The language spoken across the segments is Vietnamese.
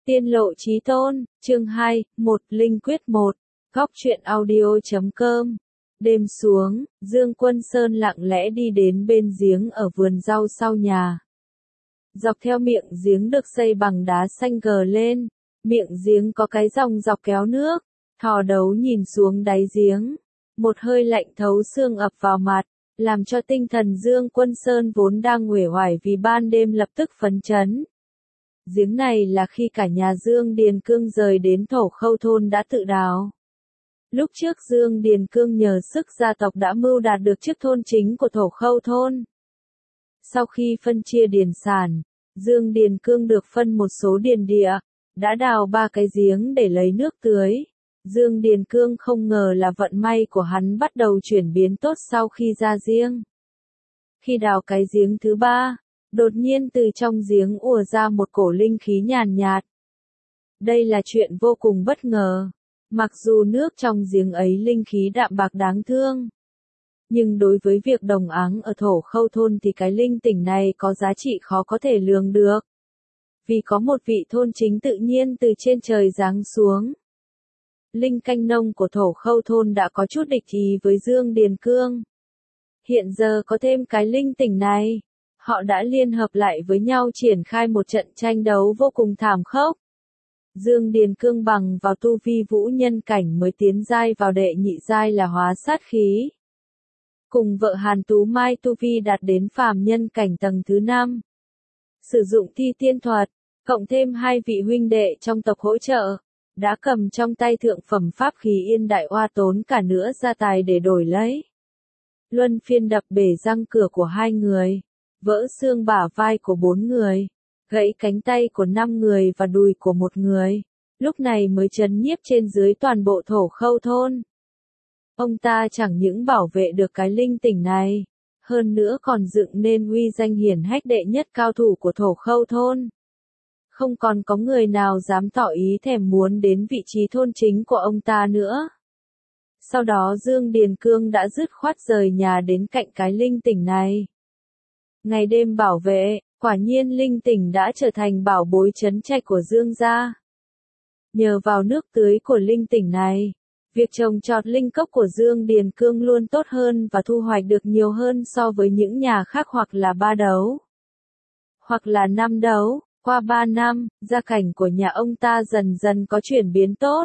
Tiên lộ chí tôn, chương 2, 1, Linh quyết 1, góc truyện audio.com. Đêm xuống, Dương Quân Sơn lặng lẽ đi đến bên giếng ở vườn rau sau nhà. Dọc theo miệng giếng được xây bằng đá xanh gờ lên, miệng giếng có cái dòng dọc kéo nước, thò đầu nhìn xuống đáy giếng. Một hơi lạnh thấu xương ập vào mặt, làm cho tinh thần Dương Quân Sơn vốn đang uể oải vì ban đêm lập tức phấn chấn. Giếng này là khi cả nhà Dương Điền Cương rời đến Thổ Khâu thôn đã tự đào. Lúc trước Dương Điền Cương nhờ sức gia tộc đã mưu đạt được chức thôn chính của Thổ Khâu thôn. Sau khi phân chia điền sản, Dương Điền Cương được phân một số điền địa, đã đào 3 cái giếng để lấy nước tưới. Dương Điền Cương không ngờ là vận may của hắn bắt đầu chuyển biến tốt sau khi ra giếng. Khi đào cái giếng thứ 3, đột nhiên từ trong giếng ùa ra một cổ linh khí nhàn nhạt. Đây là chuyện vô cùng bất ngờ. Mặc dù nước trong giếng ấy linh khí đạm bạc đáng thương, nhưng đối với việc đồng áng ở Thổ Khâu thôn thì cái linh tỉnh này có giá trị khó có thể lường được. Vì có một vị thôn chính tự nhiên từ trên trời giáng xuống. Linh canh nông của Thổ Khâu thôn đã có chút địch ý với Dương Điền Cương. Hiện giờ có thêm cái linh tỉnh này, họ đã liên hợp lại với nhau triển khai một trận tranh đấu vô cùng thảm khốc. Dương Điền Cương bằng vào tu vi vũ nhân cảnh mới tiến giai vào đệ nhị giai là hóa sát khí. Cùng vợ Hàn Tú Mai tu vi đạt đến phàm nhân cảnh tầng thứ 5. Sử dụng thi tiên thuật, cộng thêm 2 vị huynh đệ trong tộc hỗ trợ, đã cầm trong tay thượng phẩm pháp khí Yên Đại Oa tốn cả nữa gia tài để đổi lấy. Luân phiên đập bể răng cửa của 2 người, vỡ xương bả vai của 4 người, gãy cánh tay của 5 người và đùi của 1 người, lúc này mới trấn nhiếp trên dưới toàn bộ Thổ Khâu thôn. Ông ta chẳng những bảo vệ được cái linh tỉnh này, hơn nữa còn dựng nên uy danh hiển hách đệ nhất cao thủ của Thổ Khâu thôn. Không còn có người nào dám tỏ ý thèm muốn đến vị trí thôn chính của ông ta nữa. Sau đó Dương Điền Cương đã dứt khoát rời nhà đến cạnh cái linh tỉnh này. Ngày đêm bảo vệ, quả nhiên linh tỉnh đã trở thành bảo bối trấn trạch của Dương gia. Nhờ vào nước tưới của linh tỉnh này, việc trồng trọt linh cốc của Dương Điền Cương luôn tốt hơn và thu hoạch được nhiều hơn so với những nhà khác, hoặc là 3 đấu, hoặc là 5 đấu. Qua 3 năm, gia cảnh của nhà ông ta dần dần có chuyển biến tốt.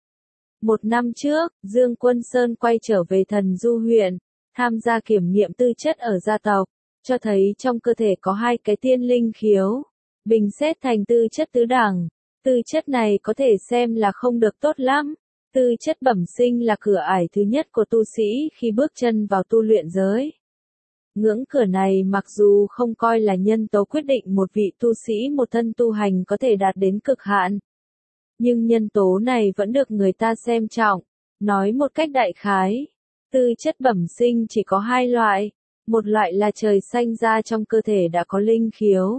1 năm trước, Dương Quân Sơn quay trở về Thần Du huyện, tham gia kiểm nghiệm tư chất ở gia tộc, cho thấy trong cơ thể có 2 cái tiên linh khiếu, bình xét thành tư chất tứ đẳng. Tư chất này có thể xem là không được tốt lắm. Tư chất bẩm sinh là cửa ải thứ nhất của tu sĩ khi bước chân vào tu luyện giới. Ngưỡng cửa này mặc dù không coi là nhân tố quyết định một vị tu sĩ một thân tu hành có thể đạt đến cực hạn, nhưng nhân tố này vẫn được người ta xem trọng. Nói một cách đại khái, tư chất bẩm sinh chỉ có 2 loại, một loại là trời sanh ra trong cơ thể đã có linh khiếu,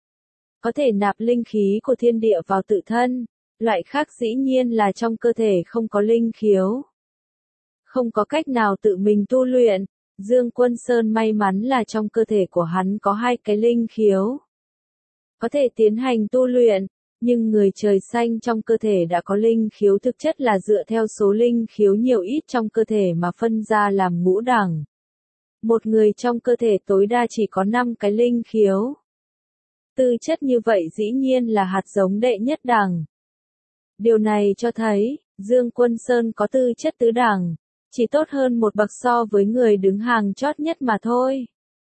có thể nạp linh khí của thiên địa vào tự thân, loại khác dĩ nhiên là trong cơ thể không có linh khiếu, không có cách nào tự mình tu luyện. Dương Quân Sơn may mắn là trong cơ thể của hắn có 2 cái linh khiếu, có thể tiến hành tu luyện, nhưng người trời xanh trong cơ thể đã có linh khiếu thực chất là dựa theo số linh khiếu nhiều ít trong cơ thể mà phân ra làm ngũ đẳng. Một người trong cơ thể tối đa chỉ có 5 cái linh khiếu. Tư chất như vậy dĩ nhiên là hạt giống đệ nhất đẳng. Điều này cho thấy, Dương Quân Sơn có tư chất tứ đẳng, chỉ tốt hơn một bậc so với người đứng hàng chót nhất mà thôi.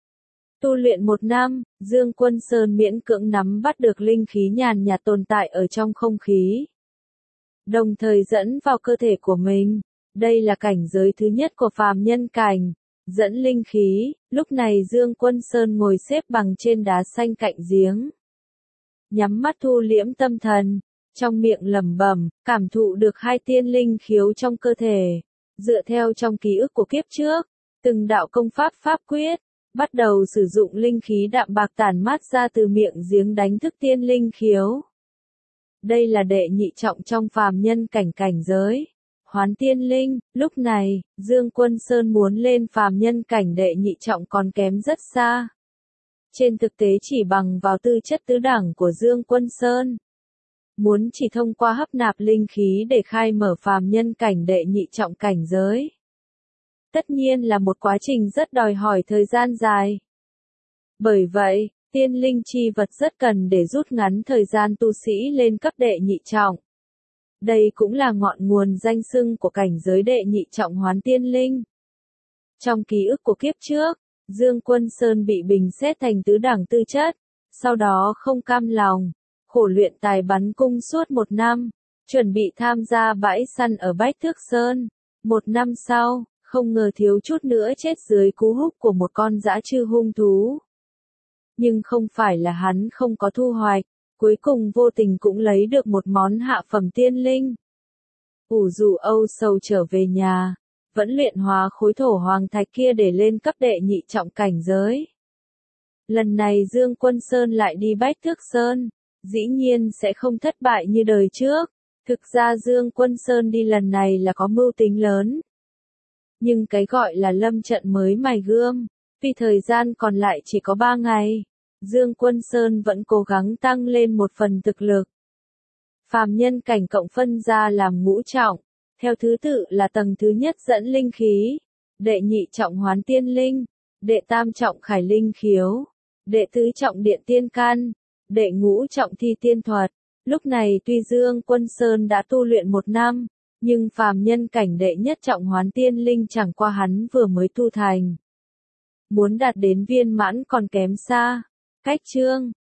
Tu luyện 1 năm, Dương Quân Sơn miễn cưỡng nắm bắt được linh khí nhàn nhạt tồn tại ở trong không khí, đồng thời dẫn vào cơ thể của mình. Đây là cảnh giới thứ nhất của phàm nhân cảnh, dẫn linh khí. Lúc này Dương Quân Sơn ngồi xếp bằng trên đá xanh cạnh giếng, nhắm mắt thu liễm tâm thần, trong miệng lẩm bẩm, cảm thụ được 2 tiên linh khiếu trong cơ thể. Dựa theo trong ký ức của kiếp trước, từng đạo công pháp pháp quyết, bắt đầu sử dụng linh khí đạm bạc tản mát ra từ miệng giếng đánh thức tiên linh khiếu. Đây là đệ nhị trọng trong phàm nhân cảnh giới, hoán tiên linh. Lúc này, Dương Quân Sơn muốn lên phàm nhân cảnh đệ nhị trọng còn kém rất xa. Trên thực tế chỉ bằng vào tư chất tứ đẳng của Dương Quân Sơn, muốn chỉ thông qua hấp nạp linh khí để khai mở phàm nhân cảnh đệ nhị trọng cảnh giới. Tất nhiên là một quá trình rất đòi hỏi thời gian dài. Bởi vậy, tiên linh chi vật rất cần để rút ngắn thời gian tu sĩ lên cấp đệ nhị trọng. Đây cũng là ngọn nguồn danh xưng của cảnh giới đệ nhị trọng hoán tiên linh. Trong ký ức của kiếp trước, Dương Quân Sơn bị bình xét thành tứ đẳng tư chất, sau đó không cam lòng, khổ luyện tài bắn cung suốt 1 năm, chuẩn bị tham gia bãi săn ở Bách Thước Sơn. 1 năm sau, không ngờ thiếu chút nữa chết dưới cú húc của một con dã trư hung thú. Nhưng không phải là hắn không có thu hoạch, cuối cùng vô tình cũng lấy được một món hạ phẩm tiên linh. Ủ rủ âu sầu trở về nhà, vẫn luyện hóa khối thổ hoàng thạch kia để lên cấp đệ nhị trọng cảnh giới. Lần này Dương Quân Sơn lại đi Bách Thước Sơn, dĩ nhiên sẽ không thất bại như đời trước. Thực ra Dương Quân Sơn đi lần này là có mưu tính lớn. Nhưng cái gọi là lâm trận mới mài gươm, vì thời gian còn lại chỉ có 3 ngày, Dương Quân Sơn vẫn cố gắng tăng lên một phần thực lực. Phàm nhân cảnh cộng phân ra làm ngũ trọng, theo thứ tự là tầng thứ nhất dẫn linh khí, đệ nhị trọng hoán tiên linh, đệ tam trọng khải linh khiếu, đệ tứ trọng điện tiên can, đệ ngũ trọng thi tiên thuật. Lúc này tuy Dương Quân Sơn đã tu luyện 1 năm, nhưng phàm nhân cảnh đệ nhất trọng hoán tiên linh chẳng qua hắn vừa mới tu thành. Muốn đạt đến viên mãn còn kém xa. Cách chương